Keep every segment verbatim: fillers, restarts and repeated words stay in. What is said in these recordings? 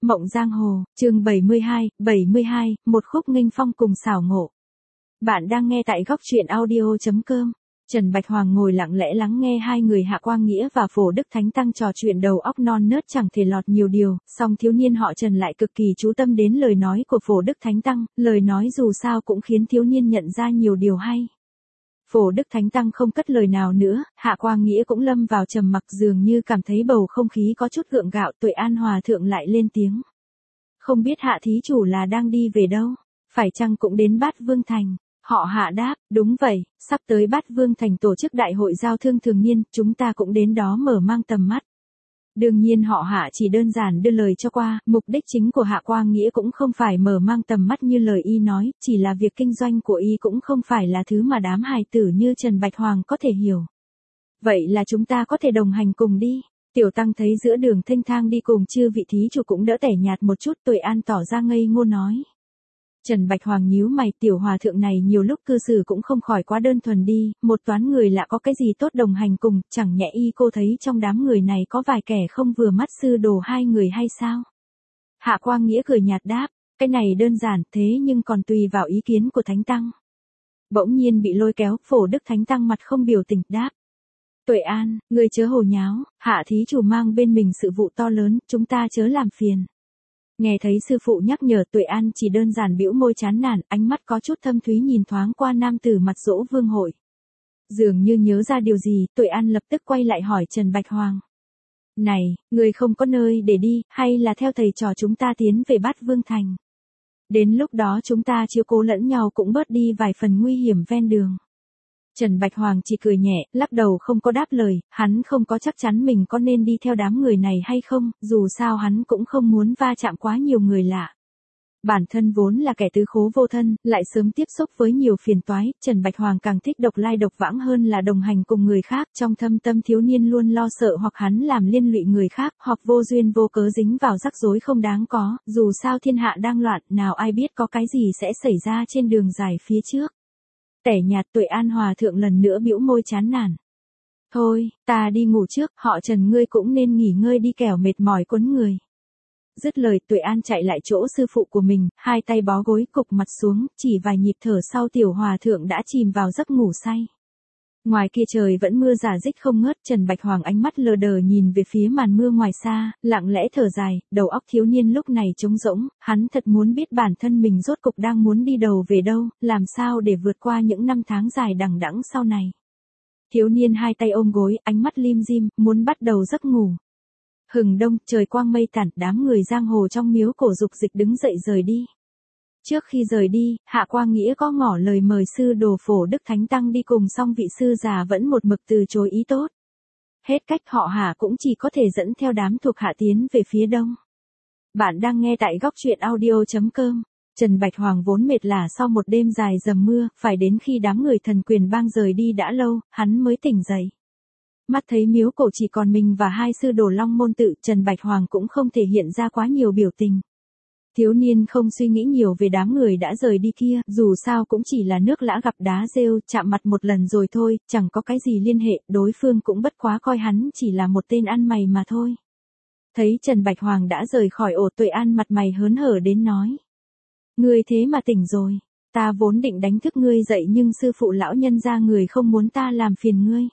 Mộng Giang Hồ, chương bảy mươi hai, bảy mươi hai, một khúc nghênh phong cùng xảo ngộ. Bạn đang nghe tại góc truyện audio chấm com. Trần Bạch Hoàng ngồi lặng lẽ lắng nghe hai người Hạ Quang Nghĩa và Phổ Đức Thánh Tăng trò chuyện đầu óc non nớt chẳng thể lọt nhiều điều, song thiếu niên họ Trần lại cực kỳ chú tâm đến lời nói của Phổ Đức Thánh Tăng, lời nói dù sao cũng khiến thiếu niên nhận ra nhiều điều hay. Phổ Đức Thánh Tăng không cất lời nào nữa, Hạ Quang Nghĩa cũng lâm vào trầm mặc dường như cảm thấy bầu không khí có chút gượng gạo. Tuệ An Hòa Thượng lại lên tiếng. Không biết Hạ thí chủ là đang đi về đâu, phải chăng cũng đến Bát Vương Thành? Họ Hạ đáp, đúng vậy, sắp tới Bát Vương Thành tổ chức đại hội giao thương thường niên, chúng ta cũng đến đó mở mang tầm mắt. Đương nhiên họ Hạ chỉ đơn giản đưa lời cho qua, mục đích chính của Hạ Quang Nghĩa cũng không phải mở mang tầm mắt như lời y nói, chỉ là việc kinh doanh của y cũng không phải là thứ mà đám hài tử như Trần Bạch Hoàng có thể hiểu. Vậy là chúng ta có thể đồng hành cùng đi. Tiểu Tăng thấy giữa đường thênh thang đi cùng chư vị thí chủ cũng đỡ tẻ nhạt một chút. Tuệ An tỏ ra ngây ngô nói. Trần Bạch Hoàng nhíu mày, tiểu hòa thượng này nhiều lúc cư xử cũng không khỏi quá đơn thuần đi, một toán người lạ có cái gì tốt đồng hành cùng, chẳng nhẽ y cô thấy trong đám người này có vài kẻ không vừa mắt sư đồ hai người hay sao? Hạ Quang Nghĩa cười nhạt đáp, cái này đơn giản thế nhưng còn tùy vào ý kiến của Thánh Tăng. Bỗng nhiên bị lôi kéo, Phổ Đức Thánh Tăng mặt không biểu tình đáp. Tuệ An, người chớ hồ nháo, Hạ thí chủ mang bên mình sự vụ to lớn, chúng ta chớ làm phiền. Nghe thấy sư phụ nhắc nhở, Tuệ An chỉ đơn giản bĩu môi chán nản, ánh mắt có chút thâm thúy nhìn thoáng qua nam tử mặt Dỗ Vương hội. Dường như nhớ ra điều gì, Tuệ An lập tức quay lại hỏi Trần Bạch Hoàng. Này, người không có nơi để đi, hay là theo thầy trò chúng ta tiến về Bát Vương Thành? Đến lúc đó chúng ta chiếu cố lẫn nhau cũng bớt đi vài phần nguy hiểm ven đường. Trần Bạch Hoàng chỉ cười nhẹ, lắc đầu không có đáp lời, hắn không có chắc chắn mình có nên đi theo đám người này hay không, dù sao hắn cũng không muốn va chạm quá nhiều người lạ. Bản thân vốn là kẻ tứ khố vô thân, lại sớm tiếp xúc với nhiều phiền toái, Trần Bạch Hoàng càng thích độc lai độc vãng hơn là đồng hành cùng người khác, trong thâm tâm thiếu niên luôn lo sợ hoặc hắn làm liên lụy người khác, hoặc vô duyên vô cớ dính vào rắc rối không đáng có, dù sao thiên hạ đang loạn, nào ai biết có cái gì sẽ xảy ra trên đường dài phía trước. Tẻ nhạt. Tuệ An Hòa Thượng lần nữa bĩu môi chán nản. Thôi, ta đi ngủ trước, họ Trần ngươi cũng nên nghỉ ngơi đi kẻo mệt mỏi quấn người. Dứt lời, Tuệ An chạy lại chỗ sư phụ của mình, hai tay bó gối cục mặt xuống, chỉ vài nhịp thở sau tiểu hòa thượng đã chìm vào giấc ngủ say. Ngoài kia trời vẫn mưa rả rích không ngớt, Trần Bạch Hoàng ánh mắt lờ đờ nhìn về phía màn mưa ngoài xa, lặng lẽ thở dài, đầu óc thiếu niên lúc này trống rỗng, hắn thật muốn biết bản thân mình rốt cục đang muốn đi đầu về đâu, làm sao để vượt qua những năm tháng dài đằng đẵng sau này. Thiếu niên hai tay ôm gối, ánh mắt lim dim, muốn bắt đầu giấc ngủ. Hừng đông, trời quang mây tản, đám người giang hồ trong miếu cổ dục dịch đứng dậy rời đi. Trước khi rời đi, Hạ Quang Nghĩa có ngỏ lời mời sư đồ Phổ Đức Thánh Tăng đi cùng, song vị sư già vẫn một mực từ chối ý tốt. Hết cách, họ Hạ cũng chỉ có thể dẫn theo đám thuộc hạ tiến về phía đông. Bạn đang nghe tại góc truyện audio chấm com. Trần Bạch Hoàng vốn mệt lả sau một đêm dài dầm mưa, phải đến khi đám người thần quyền bang rời đi đã lâu, hắn mới tỉnh dậy. Mắt thấy miếu cổ chỉ còn mình và hai sư đồ Long Môn Tự, Trần Bạch Hoàng cũng không thể hiện ra quá nhiều biểu tình. Thiếu niên không suy nghĩ nhiều về đám người đã rời đi kia, dù sao cũng chỉ là nước lã gặp đá rêu, chạm mặt một lần rồi thôi, chẳng có cái gì liên hệ, đối phương cũng bất quá coi hắn chỉ là một tên ăn mày mà thôi. Thấy Trần Bạch Hoàng đã rời khỏi ổ, Tuệ An mặt mày hớn hở đến nói. Ngươi thế mà tỉnh rồi, ta vốn định đánh thức ngươi dậy nhưng sư phụ lão nhân ra người không muốn ta làm phiền ngươi.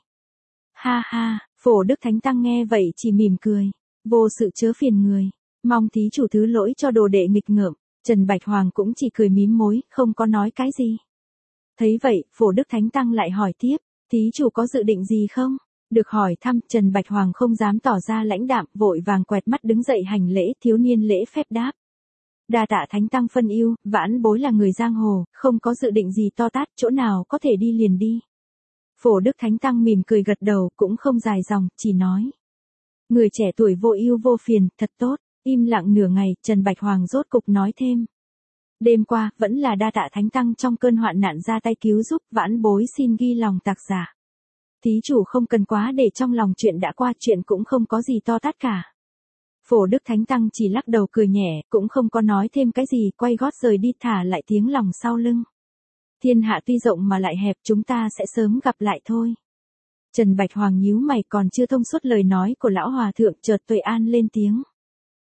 Ha ha, Phổ Đức Thánh Tăng nghe vậy chỉ mỉm cười, vô sự chớ phiền người. Mong thí chủ thứ lỗi cho đồ đệ nghịch ngợm. Trần Bạch Hoàng cũng chỉ cười mím môi, không có nói cái gì. Thấy vậy, Phổ Đức Thánh Tăng lại hỏi tiếp, thí chủ có dự định gì không? Được hỏi thăm, Trần Bạch Hoàng không dám tỏ ra lãnh đạm, vội vàng quẹt mắt đứng dậy hành lễ. Thiếu niên lễ phép đáp. Đa tạ Thánh Tăng phân ưu, vãn bối là người giang hồ, không có dự định gì to tát, chỗ nào có thể đi liền đi. Phổ Đức Thánh Tăng mỉm cười gật đầu, cũng không dài dòng, chỉ nói. Người trẻ tuổi vô ưu vô phiền, thật tốt. Im lặng nửa ngày, Trần Bạch Hoàng rốt cục nói thêm. Đêm qua, vẫn là đa tạ Thánh Tăng trong cơn hoạn nạn ra tay cứu giúp, vãn bối xin ghi lòng tạc giả. Thí chủ không cần quá để trong lòng, chuyện đã qua, chuyện cũng không có gì to tát cả. Phổ Đức Thánh Tăng chỉ lắc đầu cười nhẹ, cũng không có nói thêm cái gì, quay gót rời đi, thả lại tiếng lòng sau lưng. Thiên hạ tuy rộng mà lại hẹp, chúng ta sẽ sớm gặp lại thôi. Trần Bạch Hoàng nhíu mày, còn chưa thông suốt lời nói của lão hòa thượng, chợt Tuệ An lên tiếng.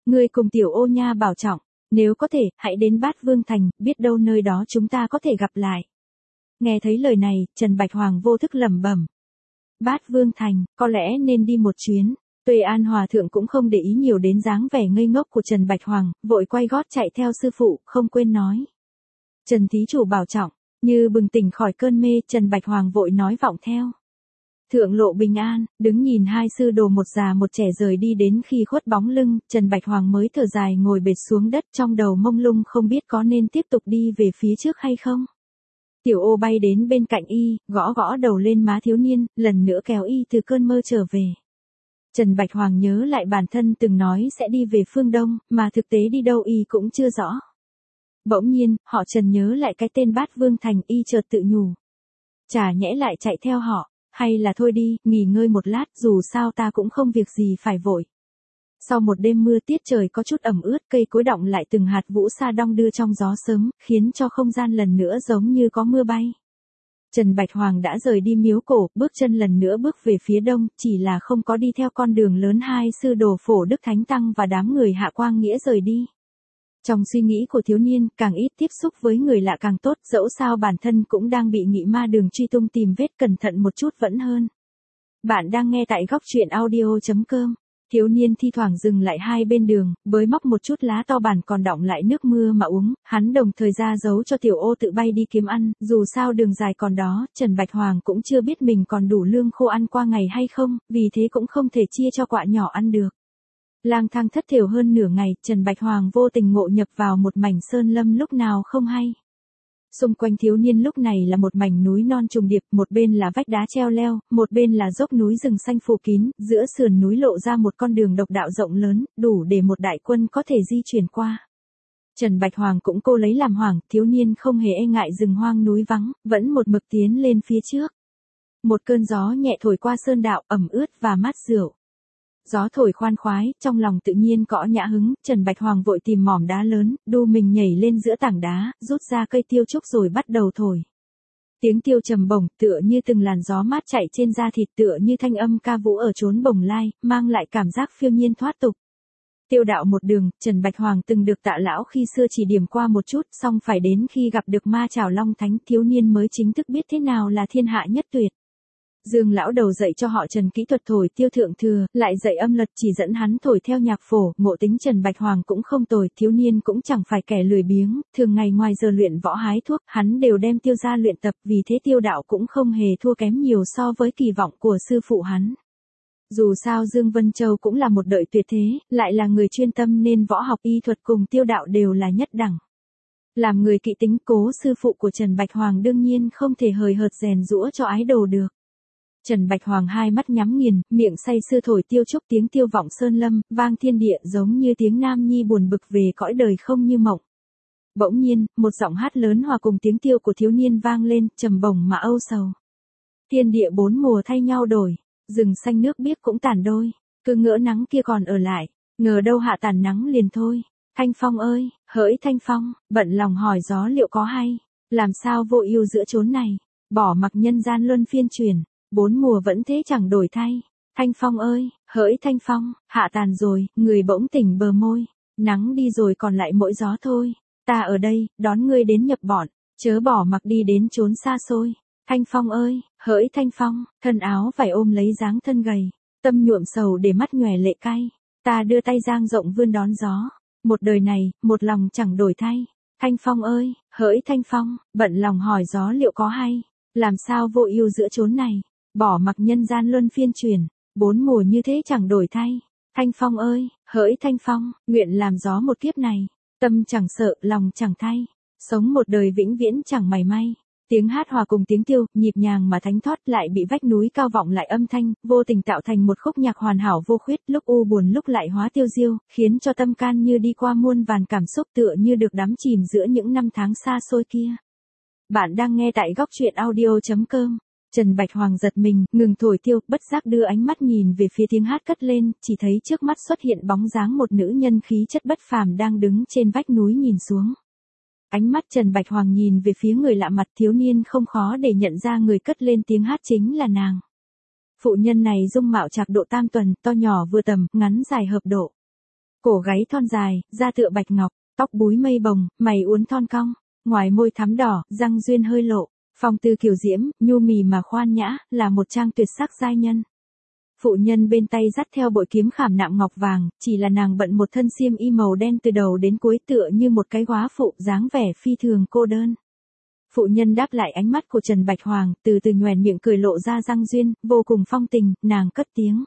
Ngươi cùng tiểu ô nha bảo trọng, nếu có thể, hãy đến Bát Vương Thành, biết đâu nơi đó chúng ta có thể gặp lại. Nghe thấy lời này, Trần Bạch Hoàng vô thức lẩm bẩm. Bát Vương Thành, có lẽ nên đi một chuyến. Tuệ An Hòa Thượng cũng không để ý nhiều đến dáng vẻ ngây ngốc của Trần Bạch Hoàng, vội quay gót chạy theo sư phụ, không quên nói. Trần thí chủ bảo trọng, như bừng tỉnh khỏi cơn mê, Trần Bạch Hoàng vội nói vọng theo. Thượng lộ bình an, đứng nhìn hai sư đồ một già một trẻ rời đi đến khi khuất bóng lưng, Trần Bạch Hoàng mới thở dài ngồi bệt xuống đất trong đầu mông lung không biết có nên tiếp tục đi về phía trước hay không. Tiểu ô bay đến bên cạnh y, gõ gõ đầu lên má thiếu niên, lần nữa kéo y từ cơn mơ trở về. Trần Bạch Hoàng nhớ lại bản thân từng nói sẽ đi về phương Đông, mà thực tế đi đâu y cũng chưa rõ. Bỗng nhiên, họ Trần nhớ lại cái tên Bát Vương Thành, y chợt tự nhủ. Chả nhẽ lại chạy theo họ, hay là thôi đi, nghỉ ngơi một lát, dù sao ta cũng không việc gì phải vội. Sau một đêm mưa tiết trời có chút ẩm ướt, cây cối đọng lại từng hạt vũ sa đong đưa trong gió sớm, khiến cho không gian lần nữa giống như có mưa bay. Trần Bạch Hoàng đã rời đi miếu cổ, bước chân lần nữa bước về phía đông, chỉ là không có đi theo con đường lớn hai sư đồ Phổ Đức Thánh Tăng và đám người Hạ Quang Nghĩa rời đi. Trong suy nghĩ của thiếu niên, càng ít tiếp xúc với người lạ càng tốt, dẫu sao bản thân cũng đang bị nghị ma đường truy tung tìm vết, cẩn thận một chút vẫn hơn. Bạn đang nghe tại góc truyện audio chấm com. Thiếu niên thi thoảng dừng lại hai bên đường, bới móc một chút lá to bản còn đọng lại nước mưa mà uống, hắn đồng thời ra giấu cho tiểu ô tự bay đi kiếm ăn, dù sao đường dài còn đó, Trần Bạch Hoàng cũng chưa biết mình còn đủ lương khô ăn qua ngày hay không, vì thế cũng không thể chia cho quạ nhỏ ăn được. Lang thang thất thểu hơn nửa ngày, Trần Bạch Hoàng vô tình ngộ nhập vào một mảnh sơn lâm lúc nào không hay. Xung quanh thiếu niên lúc này là một mảnh núi non trùng điệp, một bên là vách đá treo leo, một bên là dốc núi rừng xanh phủ kín, giữa sườn núi lộ ra một con đường độc đạo rộng lớn, đủ để một đại quân có thể di chuyển qua. Trần Bạch Hoàng cũng cô lấy làm hoảng, thiếu niên không hề e ngại rừng hoang núi vắng, vẫn một mực tiến lên phía trước. Một cơn gió nhẹ thổi qua sơn đạo, ẩm ướt và mát rượu. Gió thổi khoan khoái, trong lòng tự nhiên cõ nhã hứng, Trần Bạch Hoàng vội tìm mỏm đá lớn, đu mình nhảy lên giữa tảng đá, rút ra cây tiêu trúc rồi bắt đầu thổi. Tiếng tiêu trầm bổng, tựa như từng làn gió mát chạy trên da thịt, tựa như thanh âm ca vũ ở chốn bồng lai, mang lại cảm giác phiêu nhiên thoát tục. Tiêu đạo một đường, Trần Bạch Hoàng từng được Tạ lão khi xưa chỉ điểm qua một chút, song phải đến khi gặp được ma Trảo Long Thánh, thiếu niên mới chính thức biết thế nào là thiên hạ nhất tuyệt. Dương lão đầu dạy cho họ Trần kỹ thuật thổi tiêu thượng thừa, lại dạy âm luật chỉ dẫn hắn thổi theo nhạc phổ, ngộ tính Trần Bạch Hoàng cũng không tồi, thiếu niên cũng chẳng phải kẻ lười biếng, thường ngày ngoài giờ luyện võ hái thuốc, hắn đều đem tiêu ra luyện tập, vì thế tiêu đạo cũng không hề thua kém nhiều so với kỳ vọng của sư phụ hắn. Dù sao Dương Vân Châu cũng là một đời tuyệt thế, lại là người chuyên tâm nên võ học y thuật cùng tiêu đạo đều là nhất đẳng. Làm người kỵ tính cố sư phụ của Trần Bạch Hoàng đương nhiên không thể hời hợt rèn giũa cho ái đồ được. Trần Bạch Hoàng hai mắt nhắm nghiền, miệng say sưa thổi tiêu trúc, tiếng tiêu vọng sơn lâm, vang thiên địa giống như tiếng nam nhi buồn bực về cõi đời không như mộng. Bỗng nhiên, một giọng hát lớn hòa cùng tiếng tiêu của thiếu niên vang lên, trầm bổng mà âu sầu. Thiên địa bốn mùa thay nhau đổi, rừng xanh nước biếc cũng tàn đôi, cứ ngỡ nắng kia còn ở lại, ngờ đâu hạ tàn nắng liền thôi. Thanh phong ơi, hỡi thanh phong, bận lòng hỏi gió liệu có hay, làm sao vô ưu giữa chốn này, bỏ mặc nhân gian luân phiên chuyển. Bốn mùa vẫn thế chẳng đổi thay. Thanh phong ơi, hỡi thanh phong, hạ tàn rồi, người bỗng tỉnh bờ môi. Nắng đi rồi còn lại mỗi gió thôi. Ta ở đây, đón ngươi đến nhập bọn, chớ bỏ mặc đi đến chốn xa xôi. Thanh phong ơi, hỡi thanh phong, thân áo phải ôm lấy dáng thân gầy. Tâm nhuộm sầu để mắt nhòe lệ cay. Ta đưa tay dang rộng vươn đón gió. Một đời này, một lòng chẳng đổi thay. Thanh phong ơi, hỡi thanh phong, bận lòng hỏi gió liệu có hay. Làm sao vô ưu giữa chốn này. Bỏ mặc nhân gian luân phiên chuyển, bốn mùa như thế chẳng đổi thay. Thanh phong ơi, hỡi thanh phong, nguyện làm gió một kiếp này, tâm chẳng sợ, lòng chẳng thay, sống một đời vĩnh viễn chẳng mảy may. Tiếng hát hòa cùng tiếng tiêu, nhịp nhàng mà thánh thoát lại bị vách núi cao vọng lại âm thanh, vô tình tạo thành một khúc nhạc hoàn hảo vô khuyết, lúc u buồn lúc lại hóa tiêu diêu, khiến cho tâm can như đi qua muôn vàn cảm xúc tựa như được đắm chìm giữa những năm tháng xa xôi kia. Bạn đang nghe tại góc truyện audio chấm com. Trần Bạch Hoàng giật mình, ngừng thổi tiêu, bất giác đưa ánh mắt nhìn về phía tiếng hát cất lên, chỉ thấy trước mắt xuất hiện bóng dáng một nữ nhân khí chất bất phàm đang đứng trên vách núi nhìn xuống. Ánh mắt Trần Bạch Hoàng nhìn về phía người lạ mặt, thiếu niên không khó để nhận ra người cất lên tiếng hát chính là nàng. Phụ nhân này dung mạo trạc độ tam tuần, to nhỏ vừa tầm, ngắn dài hợp độ. cổ gáy thon dài, da tựa bạch ngọc, tóc búi mây bồng, mày uốn thon cong, ngoài môi thắm đỏ, răng duyên hơi lộ, phong tư kiều diễm, nhu mì mà khoan nhã, là một trang tuyệt sắc giai nhân. Phụ nhân bên tay dắt theo bội kiếm khảm nạm ngọc vàng, chỉ là nàng bận một thân xiêm y màu đen từ đầu đến cuối tựa như một cái góa phụ, dáng vẻ phi thường cô đơn. Phụ nhân đáp lại ánh mắt của Trần Bạch Hoàng, từ từ nhoẻn miệng cười lộ ra răng duyên, vô cùng phong tình, nàng cất tiếng.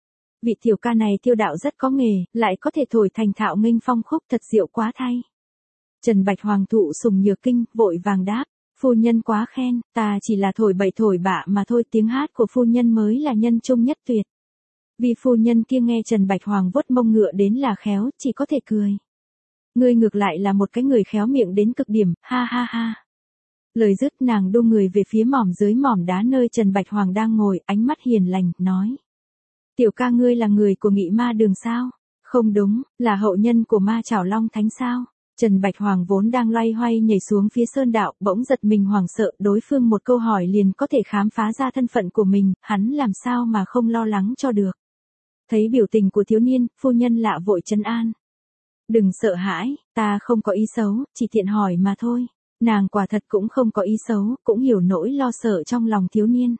Vị tiểu ca này tiêu đạo rất có nghề, lại có thể thổi thành thạo nghênh phong khúc, thật diệu quá thay. Trần Bạch Hoàng thụ sùng nhược kinh, vội vàng đáp. Phu nhân quá khen, ta chỉ là thổi bậy thổi bạ mà thôi, tiếng hát của phu nhân mới là nhân trung nhất tuyệt. Vì phu nhân kia nghe Trần Bạch Hoàng vuốt mông ngựa đến là khéo, chỉ có thể cười. Ngươi ngược lại là một cái người khéo miệng đến cực điểm, ha ha ha. Lời dứt nàng đu người về phía mỏm dưới mỏm đá nơi Trần Bạch Hoàng đang ngồi, ánh mắt hiền lành, nói. Tiểu ca ngươi là người của Nghị Ma Đường sao? Không đúng, là hậu nhân của Ma Chảo Long Thánh sao? Trần Bạch Hoàng vốn đang loay hoay nhảy xuống phía sơn đạo, bỗng giật mình hoảng sợ, đối phương một câu hỏi liền có thể khám phá ra thân phận của mình, hắn làm sao mà không lo lắng cho được. Thấy biểu tình của thiếu niên, phu nhân lạ vội trấn an. Đừng sợ hãi, ta không có ý xấu, chỉ tiện hỏi mà thôi. Nàng quả thật cũng không có ý xấu, cũng hiểu nỗi lo sợ trong lòng thiếu niên.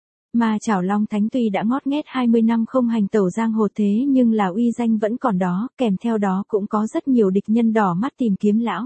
Ma Chảo Long Thánh tuy đã ngót nghét hai mươi năm không hành tẩu giang hồ thế nhưng là uy danh vẫn còn đó, kèm theo đó cũng có rất nhiều địch nhân đỏ mắt tìm kiếm lão.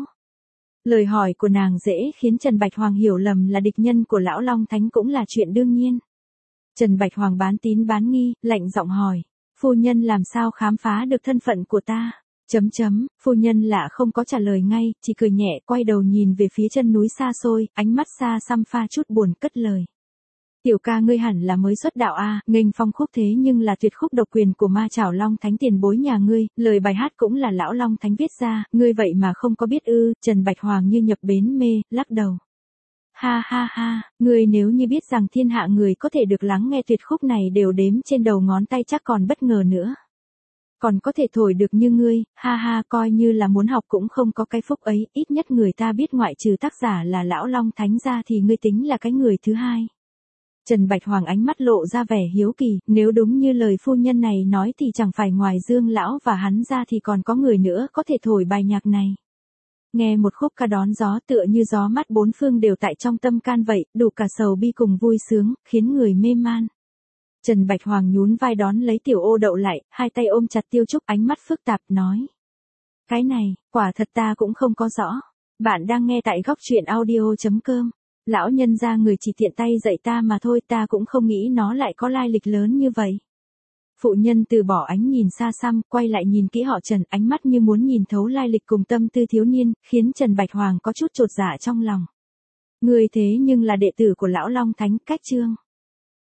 Lời hỏi của nàng dễ khiến Trần Bạch Hoàng hiểu lầm là địch nhân của lão Long Thánh cũng là chuyện đương nhiên. Trần Bạch Hoàng bán tín bán nghi, lạnh giọng hỏi, phu nhân làm sao khám phá được thân phận của ta? Chấm chấm, phu nhân lạ không có trả lời ngay, chỉ cười nhẹ quay đầu nhìn về phía chân núi xa xôi, ánh mắt xa xăm pha chút buồn cất lời. Tiểu ca ngươi hẳn là mới xuất đạo a, nghênh phong khúc thế nhưng là tuyệt khúc độc quyền của Ma Chảo Long Thánh tiền bối nhà ngươi, lời bài hát cũng là lão Long Thánh viết ra, ngươi vậy mà không có biết ư? Trần Bạch Hoàng như nhập bến mê, lắc đầu. Ha ha ha, ngươi nếu như biết rằng thiên hạ người có thể được lắng nghe tuyệt khúc này đều đếm trên đầu ngón tay chắc còn bất ngờ nữa. Còn có thể thổi được như ngươi, ha ha, coi như là muốn học cũng không có cái phúc ấy, ít nhất người ta biết ngoại trừ tác giả là lão Long Thánh ra thì ngươi tính là cái người thứ hai. Trần Bạch Hoàng ánh mắt lộ ra vẻ hiếu kỳ, nếu đúng như lời phu nhân này nói thì chẳng phải ngoài Dương lão và hắn ra thì còn có người nữa có thể thổi bài nhạc này. Nghe một khúc ca đón gió tựa như gió mát bốn phương đều tại trong tâm can vậy, đủ cả sầu bi cùng vui sướng, khiến người mê man. Trần Bạch Hoàng nhún vai đón lấy tiểu ô đậu lại, hai tay ôm chặt Tiêu Trúc, ánh mắt phức tạp nói. Cái này, quả thật ta cũng không có rõ. Bạn đang nghe tại góc truyện audio chấm com. Lão nhân ra người chỉ tiện tay dạy ta mà thôi, ta cũng không nghĩ nó lại có lai lịch lớn như vậy. Phụ nhân từ bỏ ánh nhìn xa xăm, quay lại nhìn kỹ họ Trần, ánh mắt như muốn nhìn thấu lai lịch cùng tâm tư thiếu niên, khiến Trần Bạch Hoàng có chút chột dạ trong lòng. Người thế nhưng là đệ tử của lão Long Thánh, cách chương.